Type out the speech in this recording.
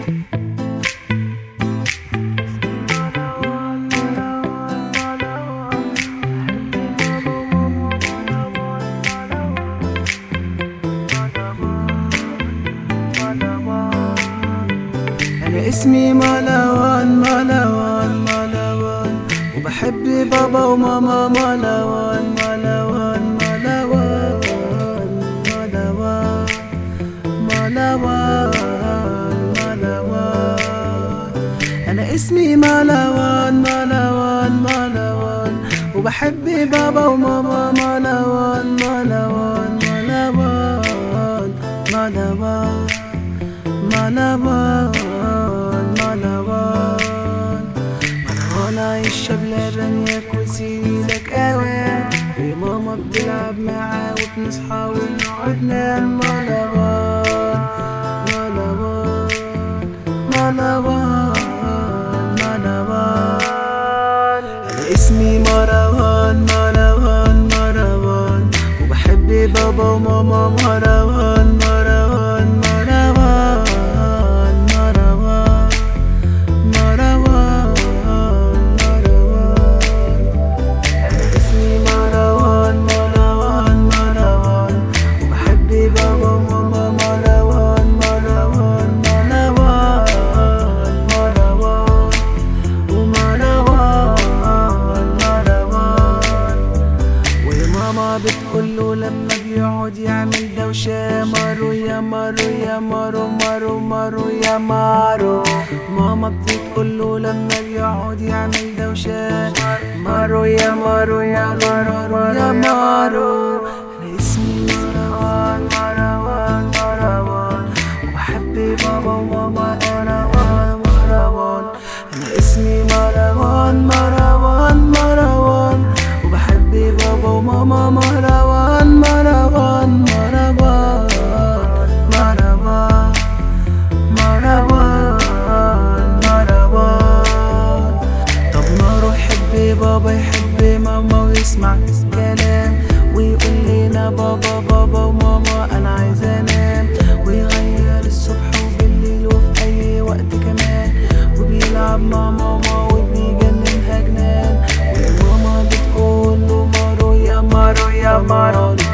أنا اسمي ملوان ملوان ملوان، وبحب بابا وماما ملوان ملوان ملوان ملوان ملوان ملوان. أنا اسمي ملوان ملوان ملوان، وبحب بابا وماما ملوان ملوان ملوان ملوان ملوان ملوان. عايشة بلا رمية كرسي لك اوان، وماما بتلعب معاه وبنصحى ونقعد ننام. ملوان ملوان ملوان ملوان. أنا اسمي مروان مروان مروان، وبحب بابا وماما مروان مروان مروان مروان مروان مروان. أنا اسمي مروان مروان مروان، وبحب بابا وماما مروان مروان مروان مروان ومروان مروان. وماما بتقوله لما بيقعد يعمل دوشة: مارو يا مارو يا مارو مارو مارو يا مارو. ماما بتقوله لما بيقعد يعمل دوشة: مارو يا مارو يا مارو يا مارو. أنا اسمي مروان مروان مروان، وبحب بابا وماما أنا مروان. أنا اسمي مروان مروان مروان، وبحب بابا وماما مروان مروان مروان مروان مروان مروان. طب مارو يحب بابا يحب ماما ويسمع كلام، ويقول لنا بابا بابا وماما أنا عايز أنام. ويغير الصبح وبالليل وفي أي وقت كمان، وبيلعب مع ماما وبيجننها جنان. وماما بتقول له: مارو يا مارو يا مارو.